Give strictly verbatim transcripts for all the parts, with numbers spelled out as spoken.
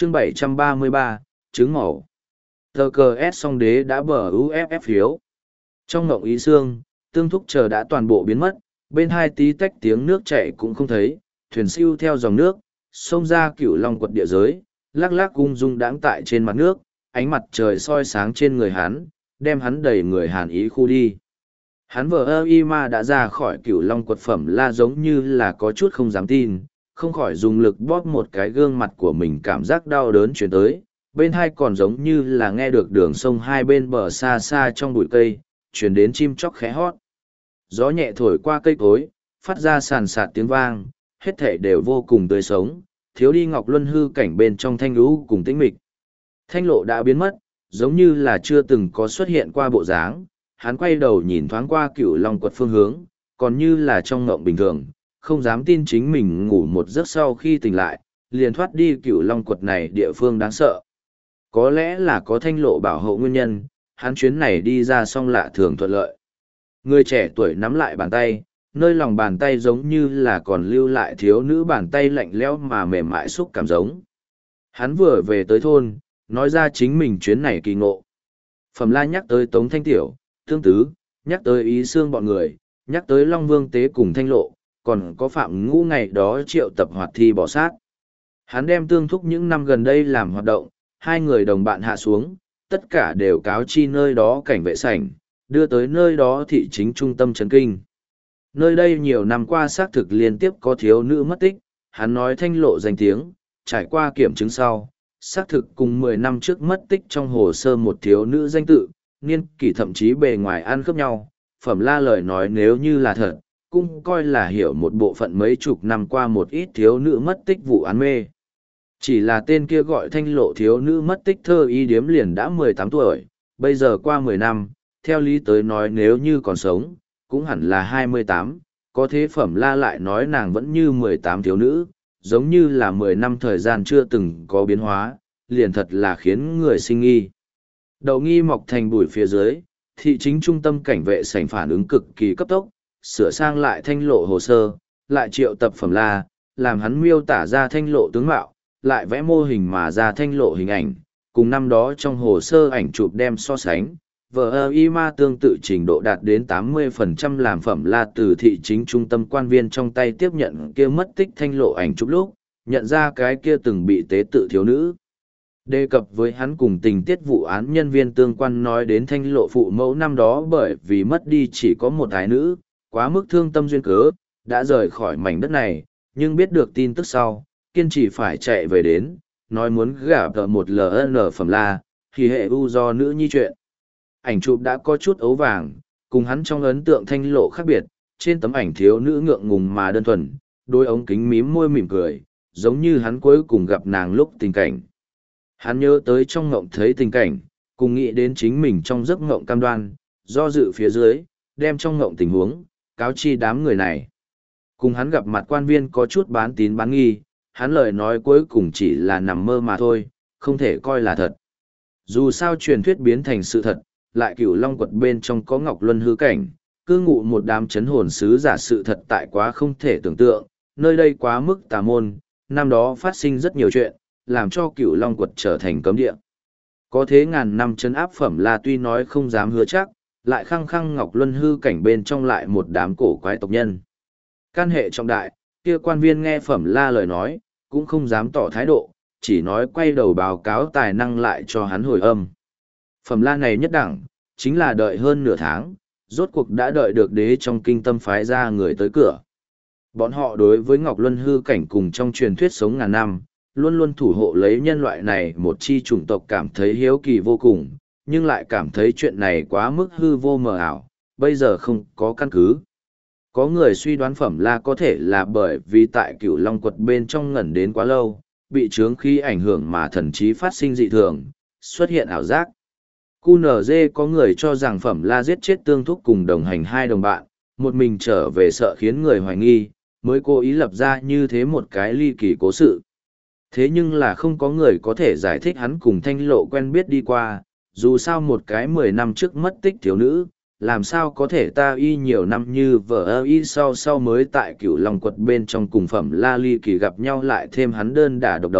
chương bảy trăm ba mươi ba, trứng màu. Tờ cờ S song đế đã bờ u ép ép phiếu. Trong ngộng ý xương, tương thúc chờ đã toàn bộ biến mất, bên hai tí tách tiếng nước chảy cũng không thấy, thuyền siêu theo dòng nước, xông ra cửu long quật địa giới, lắc lắc ung dung đãng tại trên mặt nước, ánh mặt trời soi sáng trên người hắn, đem hắn đẩy người hàn ý khu đi. Hắn vờ ơ y ma đã ra khỏi cửu long quật phẩm la giống như là có chút không dám tin, không khỏi dùng lực bóp một cái gương mặt của mình, cảm giác đau đớn chuyển tới, bên hai còn giống như là nghe được đường sông hai bên bờ xa xa trong bụi cây, chuyển đến chim chóc khẽ hót. Gió nhẹ thổi qua cây cối, phát ra sàn sạt tiếng vang, hết thể đều vô cùng tươi sống, thiếu đi ngọc luân hư cảnh bên trong thanh lũ cùng tĩnh mịch. Thanh lộ đã biến mất, giống như là chưa từng có xuất hiện qua bộ dáng, hắn quay đầu nhìn thoáng qua cửu long quật phương hướng, còn như là trong ngộng bình thường, không dám tin chính mình ngủ một giấc sau khi tỉnh lại, liền thoát đi cửu long quật này địa phương đáng sợ. Có lẽ là có thanh lộ bảo hộ nguyên nhân, hắn chuyến này đi ra song lạ thường thuận lợi. Người trẻ tuổi nắm lại bàn tay, nơi lòng bàn tay giống như là còn lưu lại thiếu nữ bàn tay lạnh lẽo mà mềm mại xúc cảm giống. Hắn vừa về tới thôn, nói ra chính mình chuyến này kỳ ngộ. Phẩm La nhắc tới Tống Thanh Tiểu, Tương Tứ, nhắc tới Ý Xương bọn người, nhắc tới Long Vương Tế cùng Thanh Lộ, còn có Phạm Ngũ ngày đó triệu tập hoạt thi bỏ sát. Hắn đem tương thúc những năm gần đây làm hoạt động, hai người đồng bạn hạ xuống, tất cả đều cáo chi nơi đó cảnh vệ sảnh, đưa tới nơi đó thị chính trung tâm trấn kinh. Nơi đây nhiều năm qua xác thực liên tiếp có thiếu nữ mất tích, hắn nói Thanh Lộ danh tiếng, trải qua kiểm chứng sau, xác thực cùng mười năm trước mất tích trong hồ sơ một thiếu nữ danh tự, niên kỷ thậm chí bề ngoài ăn khớp nhau, Phẩm La lời nói nếu như là thật, cũng coi là hiểu một bộ phận mấy chục năm qua một ít thiếu nữ mất tích vụ án mê. Chỉ là tên kia gọi Thanh Lộ thiếu nữ mất tích thơ y điếm liền đã mười tám tuổi, bây giờ qua mười năm, theo lý tới nói nếu như còn sống, cũng hẳn là hai mươi tám, có thế Phẩm La lại nói nàng vẫn như mười tám thiếu nữ, giống như là mười năm thời gian chưa từng có biến hóa, liền thật là khiến người sinh nghi. Đầu nghi mọc thành bụi phía dưới, thị chính trung tâm cảnh vệ sảnh phản ứng cực kỳ cấp tốc, sửa sang lại Thanh Lộ hồ sơ, lại triệu tập Phẩm La, làm hắn miêu tả ra Thanh Lộ tướng mạo, lại vẽ mô hình mà ra Thanh Lộ hình ảnh, cùng năm đó trong hồ sơ ảnh chụp đem so sánh, vờ ơ y ma tương tự trình độ đạt đến tám mươi phần trăm làm Phẩm La từ thị chính trung tâm quan viên trong tay tiếp nhận kia mất tích Thanh Lộ ảnh chụp lúc, nhận ra cái kia từng bị tế tự thiếu nữ. Đề cập với hắn cùng tình tiết vụ án nhân viên tương quan nói đến Thanh Lộ phụ mẫu năm đó bởi vì mất đi chỉ có một ái nữ, quá mức thương tâm duyên cớ, đã rời khỏi mảnh đất này, nhưng biết được tin tức sau, kiên trì phải chạy về đến, nói muốn gả vợ một lờ en Phẩm La, thì hệ u do nữ nhi chuyện. Ảnh chụp đã có chút ấu vàng, cùng hắn trong ấn tượng Thanh Lộ khác biệt, trên tấm ảnh thiếu nữ ngượng ngùng mà đơn thuần, đôi ống kính mím môi mỉm cười, giống như hắn cuối cùng gặp nàng lúc tình cảnh. Hắn nhớ tới trong ngộng thấy tình cảnh, cùng nghĩ đến chính mình trong giấc ngộng cam đoan, do dự phía dưới, đem trong ngộng tình huống, cáo chi đám người này. Cùng hắn gặp mặt quan viên có chút bán tín bán nghi, hắn lời nói cuối cùng chỉ là nằm mơ mà thôi, không thể coi là thật. Dù sao truyền thuyết biến thành sự thật, lại cửu long quật bên trong có ngọc luân hư cảnh, cư ngụ một đám chấn hồn sứ giả sự thật tại quá không thể tưởng tượng, nơi đây quá mức tà môn, năm đó phát sinh rất nhiều chuyện, làm cho cửu long quật trở thành cấm địa. Có thế ngàn năm chấn áp Phẩm La tuy nói không dám hứa chắc, lại khăng khăng ngọc luân hư cảnh bên trong lại một đám cổ quái tộc nhân. Can hệ trọng đại, kia quan viên nghe Phẩm La lời nói, cũng không dám tỏ thái độ, chỉ nói quay đầu báo cáo tài năng lại cho hắn hồi âm. Phẩm La này nhất đẳng, chính là đợi hơn nửa tháng, rốt cuộc đã đợi được đế trong kinh tâm phái ra người tới cửa. Bọn họ đối với Ngọc Luân hư cảnh cùng trong truyền thuyết sống ngàn năm, luôn luôn thủ hộ lấy nhân loại này một chi chủng tộc cảm thấy hiếu kỳ vô cùng, nhưng lại cảm thấy chuyện này quá mức hư vô mờ ảo, bây giờ không có căn cứ. Có người suy đoán Phẩm La có thể là bởi vì tại Cửu Long quật bên trong ngẩn đến quá lâu, bị chướng khí ảnh hưởng mà thần trí phát sinh dị thường, xuất hiện ảo giác. quy en giê có người cho rằng Phẩm La giết chết Tương Thúc cùng đồng hành hai đồng bạn, một mình trở về sợ khiến người hoài nghi, mới cố ý lập ra như thế một cái ly kỳ cố sự. Thế nhưng là không có người có thể giải thích hắn cùng Thanh Lộ quen biết đi qua, dù sao một cái mười năm trước mất tích thiếu nữ, làm sao có thể ta y nhiều năm như vợ ơ y sau sau mới tại Cửu Long quật bên trong cùng Phẩm La ly kỳ gặp nhau lại thêm hắn đơn đả độc đấu,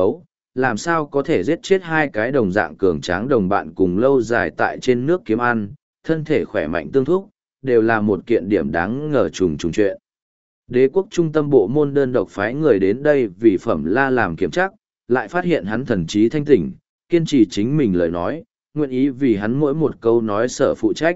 làm sao có thể giết chết hai cái đồng dạng cường tráng đồng bạn cùng lâu dài tại trên nước kiếm ăn, thân thể khỏe mạnh tương thúc, đều là một kiện điểm đáng ngờ trùng trùng chuyện. Đế quốc trung tâm bộ môn đơn độc phái người đến đây vì Phẩm La làm kiểm tra, lại phát hiện hắn thần trí thanh tỉnh, kiên trì chính mình lời nói, nguyện ý vì hắn mỗi một câu nói sở phụ trách.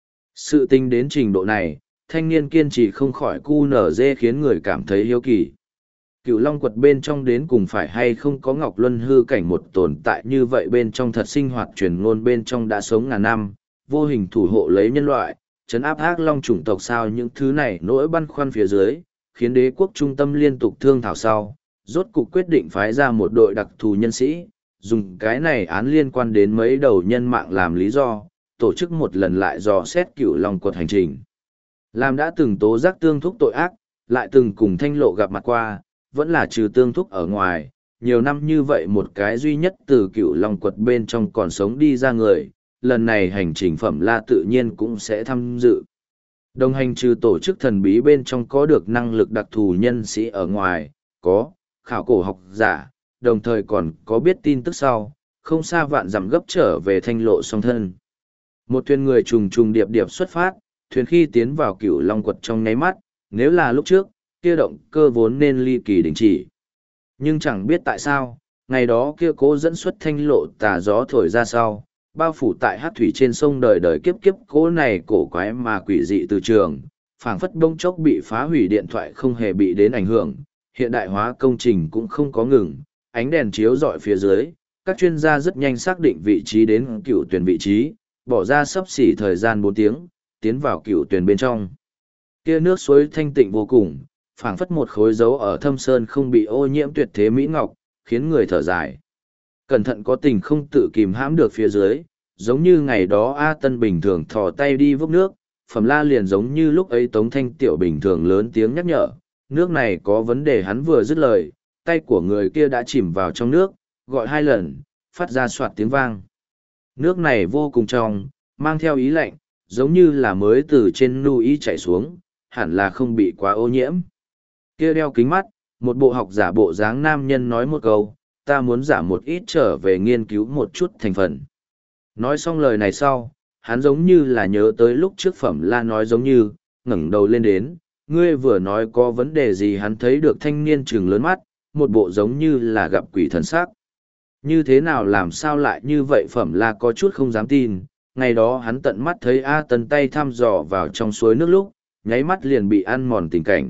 Sự tình đến trình độ này, thanh niên kiên trì không khỏi cu nở dê khiến người cảm thấy hiếu kỳ. Cựu Long quật bên trong đến cùng phải hay không có Ngọc Luân hư cảnh một tồn tại như vậy bên trong thật sinh hoạt truyền ngôn bên trong đã sống ngàn năm, vô hình thủ hộ lấy nhân loại, trấn áp ác long chủng tộc sao những thứ này nỗi băn khoăn phía dưới, khiến đế quốc trung tâm liên tục thương thảo sau, rốt cục quyết định phái ra một đội đặc thù nhân sĩ, dùng cái này án liên quan đến mấy đầu nhân mạng làm lý do, tổ chức một lần lại dò xét Cựu Long quật hành trình. Làm đã từng tố giác tương thúc tội ác, lại từng cùng Thanh Lộ gặp mặt qua, vẫn là trừ tương thúc ở ngoài, nhiều năm như vậy một cái duy nhất từ Cựu Long quật bên trong còn sống đi ra người, lần này hành trình Phẩm La tự nhiên cũng sẽ tham dự. Đồng hành trừ tổ chức thần bí bên trong có được năng lực đặc thù nhân sĩ ở ngoài, có, khảo cổ học giả, đồng thời còn có biết tin tức sau, không xa vạn dặm gấp trở về Thanh Lộ song thân. Một thuyền người trùng trùng điệp điệp xuất phát, thuyền khi tiến vào Cựu Long quật trong nháy mắt, nếu là lúc trước, kia động cơ vốn nên ly kỳ đình chỉ. Nhưng chẳng biết tại sao, ngày đó kia cố dẫn xuất Thanh Lộ tà gió thổi ra sau, bao phủ tại hát thủy trên sông đời đời kiếp kiếp cố này cổ quái mà quỷ dị từ trường, phảng phất bông chốc bị phá hủy, điện thoại không hề bị đến ảnh hưởng, hiện đại hóa công trình cũng không có ngừng, ánh đèn chiếu rọi phía dưới, các chuyên gia rất nhanh xác định vị trí đến cựu tuyển vị trí, bỏ ra sấp xỉ thời gian bốn tiếng, tiến vào cựu tuyển bên trong. Kia nước suối thanh tịnh vô cùng, phảng phất một khối dấu ở thâm sơn không bị ô nhiễm tuyệt thế mỹ ngọc, khiến người thở dài. Cẩn thận có tình không tự kìm hãm được phía dưới, giống như ngày đó A Tân bình thường thò tay đi vốc nước, Phẩm La liền giống như lúc ấy Tống Thanh Tiểu bình thường lớn tiếng nhắc nhở, nước này có vấn đề. Hắn vừa dứt lời, tay của người kia đã chìm vào trong nước, gọi hai lần, phát ra soạt tiếng vang. Nước này vô cùng trong, mang theo ý lạnh, giống như là mới từ trên núi chảy xuống, hẳn là không bị quá ô nhiễm. Kia đeo kính mắt, một bộ học giả bộ dáng nam nhân nói một câu, ta muốn giả một ít trở về nghiên cứu một chút thành phần. Nói xong lời này sau, hắn giống như là nhớ tới lúc trước Phẩm La nói giống như, ngẩng đầu lên đến, ngươi vừa nói có vấn đề gì. Hắn thấy được thanh niên trừng lớn mắt, một bộ giống như là gặp quỷ thần sắc. Như thế nào làm sao lại như vậy? Phẩm La có chút không dám tin, ngày đó hắn tận mắt thấy A Tân tay thăm dò vào trong suối nước lúc, nháy mắt liền bị ăn mòn tình cảnh.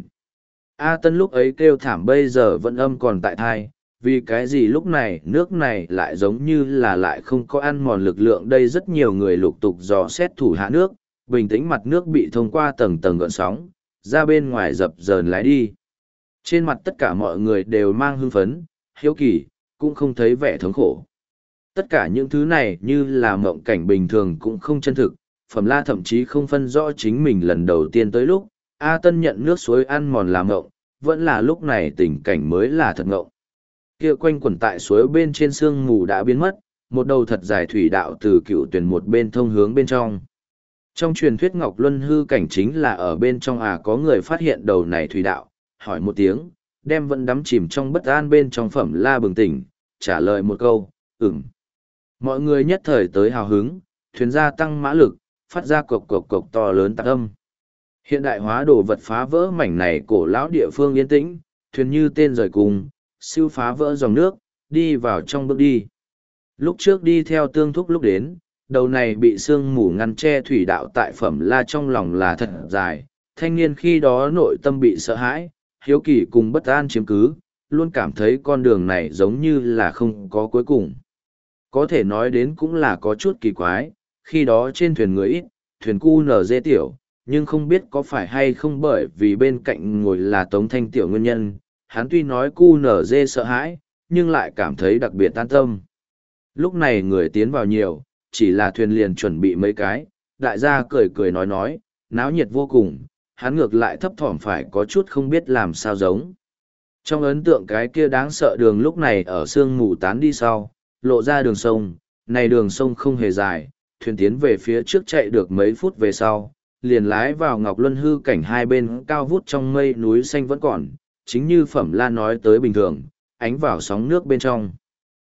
A Tân lúc ấy kêu thảm bây giờ vẫn âm còn tại thai, vì cái gì lúc này nước này lại giống như là lại không có ăn mòn lực lượng. Đây rất nhiều người lục tục dò xét thủ hạ nước, bình tĩnh mặt nước bị thông qua tầng tầng gợn sóng, ra bên ngoài dập dờn lái đi. Trên mặt tất cả mọi người đều mang hưng phấn, hiếu kỳ, cũng không thấy vẻ thống khổ. Tất cả những thứ này như là mộng cảnh bình thường cũng không chân thực, Phẩm La thậm chí không phân rõ chính mình lần đầu tiên tới lúc, A Tân nhận nước suối ăn mòn là mộng, vẫn là lúc này tình cảnh mới là thật mộng. Kia quanh quẩn tại suối bên trên sương mù đã biến mất, một đầu thật dài thủy đạo từ cựu tuyển một bên thông hướng bên trong. Trong truyền thuyết Ngọc Luân hư cảnh chính là ở bên trong. À, có người phát hiện đầu này thủy đạo, hỏi một tiếng, đem vẫn đắm chìm trong bất an bên trong Phẩm La bừng tỉnh, trả lời một câu, ừm. Mọi người nhất thời tới hào hứng, thuyền gia tăng mã lực, phát ra cộc cộc cộc to lớn tạc âm. Hiện đại hóa đồ vật phá vỡ mảnh này cổ lão địa phương yên tĩnh, thuyền như tên rời cùng, siêu phá vỡ dòng nước, đi vào trong bước đi. Lúc trước đi theo tương thúc lúc đến, đầu này bị sương mù ngăn che thủy đạo tại Phẩm La trong lòng là thật dài, thanh niên khi đó nội tâm bị sợ hãi, hiếu kỳ cùng bất an chiếm cứ, luôn cảm thấy con đường này giống như là không có cuối cùng. Có thể nói đến cũng là có chút kỳ quái, khi đó trên thuyền người ít, thuyền cu nở dê tiểu, nhưng không biết có phải hay không bởi vì bên cạnh ngồi là Tống Thanh Tiểu nguyên nhân, hắn tuy nói cu nở dê sợ hãi, nhưng lại cảm thấy đặc biệt an tâm. Lúc này người tiến vào nhiều, chỉ là thuyền liền chuẩn bị mấy cái, đại gia cười cười nói nói, náo nhiệt vô cùng, hắn ngược lại thấp thỏm phải có chút không biết làm sao giống. Trong ấn tượng cái kia đáng sợ đường lúc này ở sương mù tán đi sau, lộ ra đường sông, này đường sông không hề dài, thuyền tiến về phía trước chạy được mấy phút về sau, liền lái vào Ngọc Luân hư cảnh. Hai bên cao vút trong mây núi xanh vẫn còn, chính như Phẩm La nói tới bình thường, ánh vào sóng nước bên trong.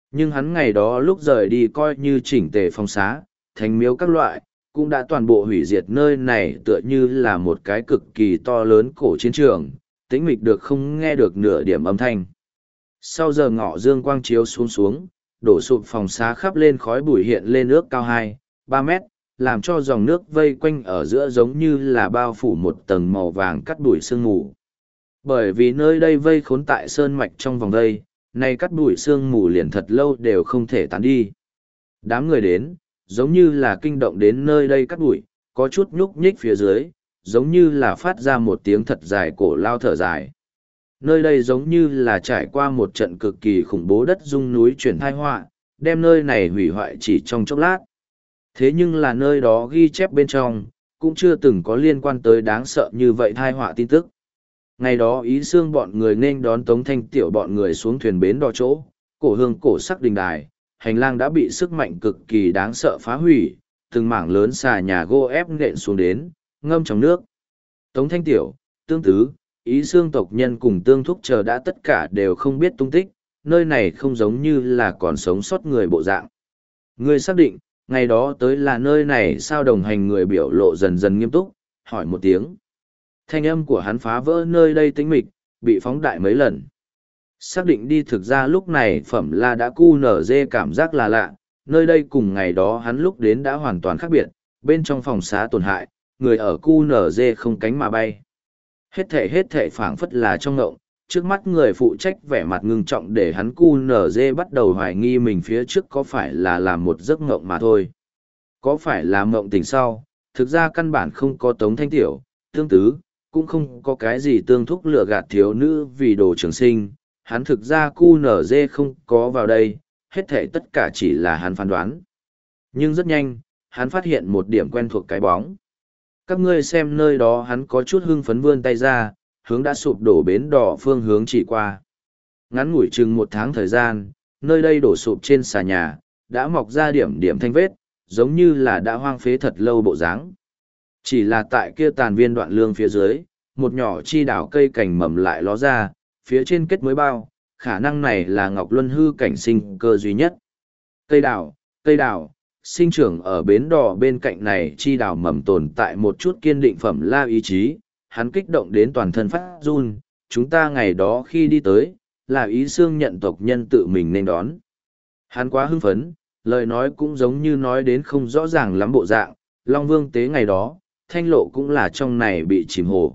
Nhưng hắn ngày đó lúc rời đi coi như chỉnh tề phong xá, thánh miếu các loại, cũng đã toàn bộ hủy diệt nơi này tựa như là một cái cực kỳ to lớn cổ chiến trường, tĩnh mịch được không nghe được nửa điểm âm thanh. Sau giờ ngọ dương quang chiếu xuống xuống, đổ sụp phòng xá khắp lên khói bụi hiện lên nước cao hai, ba mét, làm cho dòng nước vây quanh ở giữa giống như là bao phủ một tầng màu vàng cắt bụi sương mù. Bởi vì nơi đây vây khốn tại sơn mạch trong vòng đây, nay cắt bụi sương mù liền thật lâu đều không thể tán đi. Đám người đến, giống như là kinh động đến nơi đây cắt bụi, có chút nhúc nhích phía dưới, giống như là phát ra một tiếng thật dài cổ lao thở dài. Nơi đây giống như là trải qua một trận cực kỳ khủng bố đất rung núi chuyển thai họa, đem nơi này hủy hoại chỉ trong chốc lát. Thế nhưng là nơi đó ghi chép bên trong, cũng chưa từng có liên quan tới đáng sợ như vậy thai họa tin tức. Ngày đó ý xương bọn người nên đón Tống Thanh Tiểu bọn người xuống thuyền bến đò chỗ, cổ hương cổ sắc đình đài, hành lang đã bị sức mạnh cực kỳ đáng sợ phá hủy, từng mảng lớn xà nhà gỗ ép nện xuống đến, ngâm trong nước. Tống Thanh Tiểu, Tương Tứ, ý xương tộc nhân cùng Tương Thúc chờ đã tất cả đều không biết tung tích, nơi này không giống như là còn sống sót người bộ dạng. Người xác định, ngày đó tới là nơi này sao? Đồng hành người biểu lộ dần dần nghiêm túc, hỏi một tiếng. Thanh âm của hắn phá vỡ nơi đây tĩnh mịch, bị phóng đại mấy lần. Xác định đi, thực ra lúc này Phẩm La đã cu nở dê cảm giác là lạ, nơi đây cùng ngày đó hắn lúc đến đã hoàn toàn khác biệt, bên trong phòng xá tổn hại, người ở cu nở dê không cánh mà bay. Hết thể hết thể phảng phất là trong ngộng, trước mắt người phụ trách vẻ mặt ngưng trọng để hắn cu nở dê bắt đầu hoài nghi mình phía trước có phải là làm một giấc ngộng mà thôi. Có phải là mộng tỉnh sau, thực ra căn bản không có Tống Thanh Tiểu, Tương Tứ, cũng không có cái gì Tương Thúc lừa gạt thiếu nữ vì đồ trường sinh, hắn thực ra cu nở dê không có vào đây, hết thể tất cả chỉ là hắn phán đoán. Nhưng rất nhanh, hắn phát hiện một điểm quen thuộc cái bóng. Các ngươi xem nơi đó, hắn có chút hưng phấn vươn tay ra, hướng đã sụp đổ bến đỏ phương hướng chỉ qua. Ngắn ngủi chừng một tháng thời gian, nơi đây đổ sụp trên xà nhà, đã mọc ra điểm điểm thanh vết, giống như là đã hoang phế thật lâu bộ dáng. Chỉ là tại kia tàn viên đoạn lương phía dưới, một nhỏ chi đảo cây cành mầm lại ló ra, phía trên kết mới bao, khả năng này là Ngọc Luân hư cảnh sinh cơ duy nhất. Cây đảo, cây đảo, sinh trưởng ở bến đỏ bên cạnh này chi đảo mầm tồn tại một chút kiên định Phẩm La ý chí, hắn kích động đến toàn thân phát run, chúng ta ngày đó khi đi tới, là ý xương nhận tộc nhân tự mình nên đón. Hắn quá hưng phấn, lời nói cũng giống như nói đến không rõ ràng lắm bộ dạng, Long Vương tế ngày đó, thanh lộ cũng là trong này bị chìm hồ.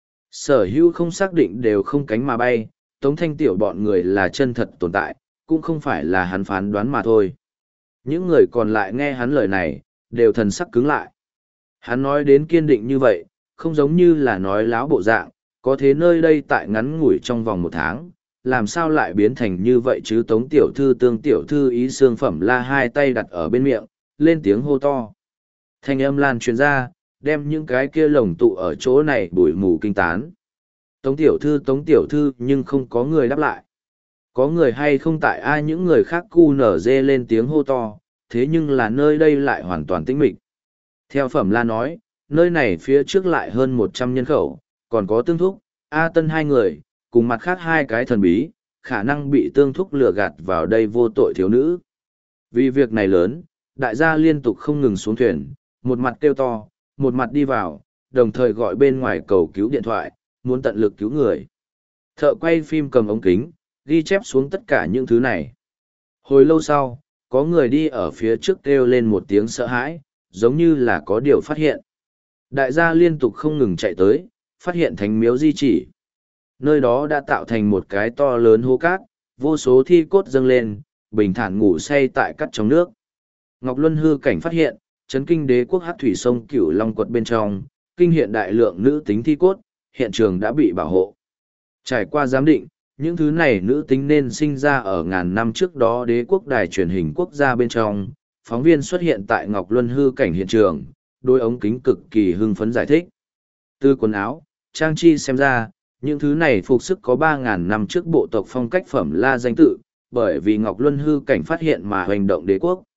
Sở hữu không xác định đều không cánh mà bay, Tống Thanh Tiểu bọn người là chân thật tồn tại, cũng không phải là hắn phán đoán mà thôi. Những người còn lại nghe hắn lời này, đều thần sắc cứng lại. Hắn nói đến kiên định như vậy, không giống như là nói láo bộ dạng, có thế nơi đây tại ngắn ngủi trong vòng một tháng, làm sao lại biến thành như vậy chứ? Tống Tiểu Thư Tương Tiểu Thư ý xương Phẩm La hai tay đặt ở bên miệng, lên tiếng hô to. Thanh âm lan truyền ra, đem những cái kia lồng tụ ở chỗ này bụi mù kinh tán. Tống Tiểu Thư Tống Tiểu Thư nhưng không có người đáp lại. Có người hay không tại ai những người khác cu nở dê lên tiếng hô to, thế nhưng là nơi đây lại hoàn toàn tĩnh mịch. Theo Phẩm La nói, nơi này phía trước lại hơn một trăm nhân khẩu, còn có Tương Thúc, A Tân hai người, cùng mặt khác hai cái thần bí, khả năng bị Tương Thúc lừa gạt vào đây vô tội thiếu nữ. Vì việc này lớn, đại gia liên tục không ngừng xuống thuyền, một mặt kêu to, một mặt đi vào, đồng thời gọi bên ngoài cầu cứu điện thoại, muốn tận lực cứu người. Thợ quay phim cầm ống kính, ghi chép xuống tất cả những thứ này. Hồi lâu sau, có người đi ở phía trước kêu lên một tiếng sợ hãi, giống như là có điều phát hiện. Đại gia liên tục không ngừng chạy tới, phát hiện thánh miếu di chỉ. Nơi đó đã tạo thành một cái to lớn hố cát, vô số thi cốt dâng lên, bình thản ngủ say tại cắt trong nước. Ngọc Luân hư cảnh phát hiện, chấn kinh đế quốc hắc thủy sông Cửu Long quật bên trong, kinh hiện đại lượng nữ tính thi cốt, hiện trường đã bị bảo hộ. Trải qua giám định, những thứ này nữ tính nên sinh ra ở ngàn năm trước đó đế quốc đài truyền hình quốc gia bên trong. Phóng viên xuất hiện tại Ngọc Luân hư cảnh hiện trường, đôi ống kính cực kỳ hưng phấn giải thích. Từ quần áo, trang chi xem ra, những thứ này phục sức có ba ngàn năm trước bộ tộc phong cách Phẩm La danh tự, bởi vì Ngọc Luân hư cảnh phát hiện mà hành động đế quốc.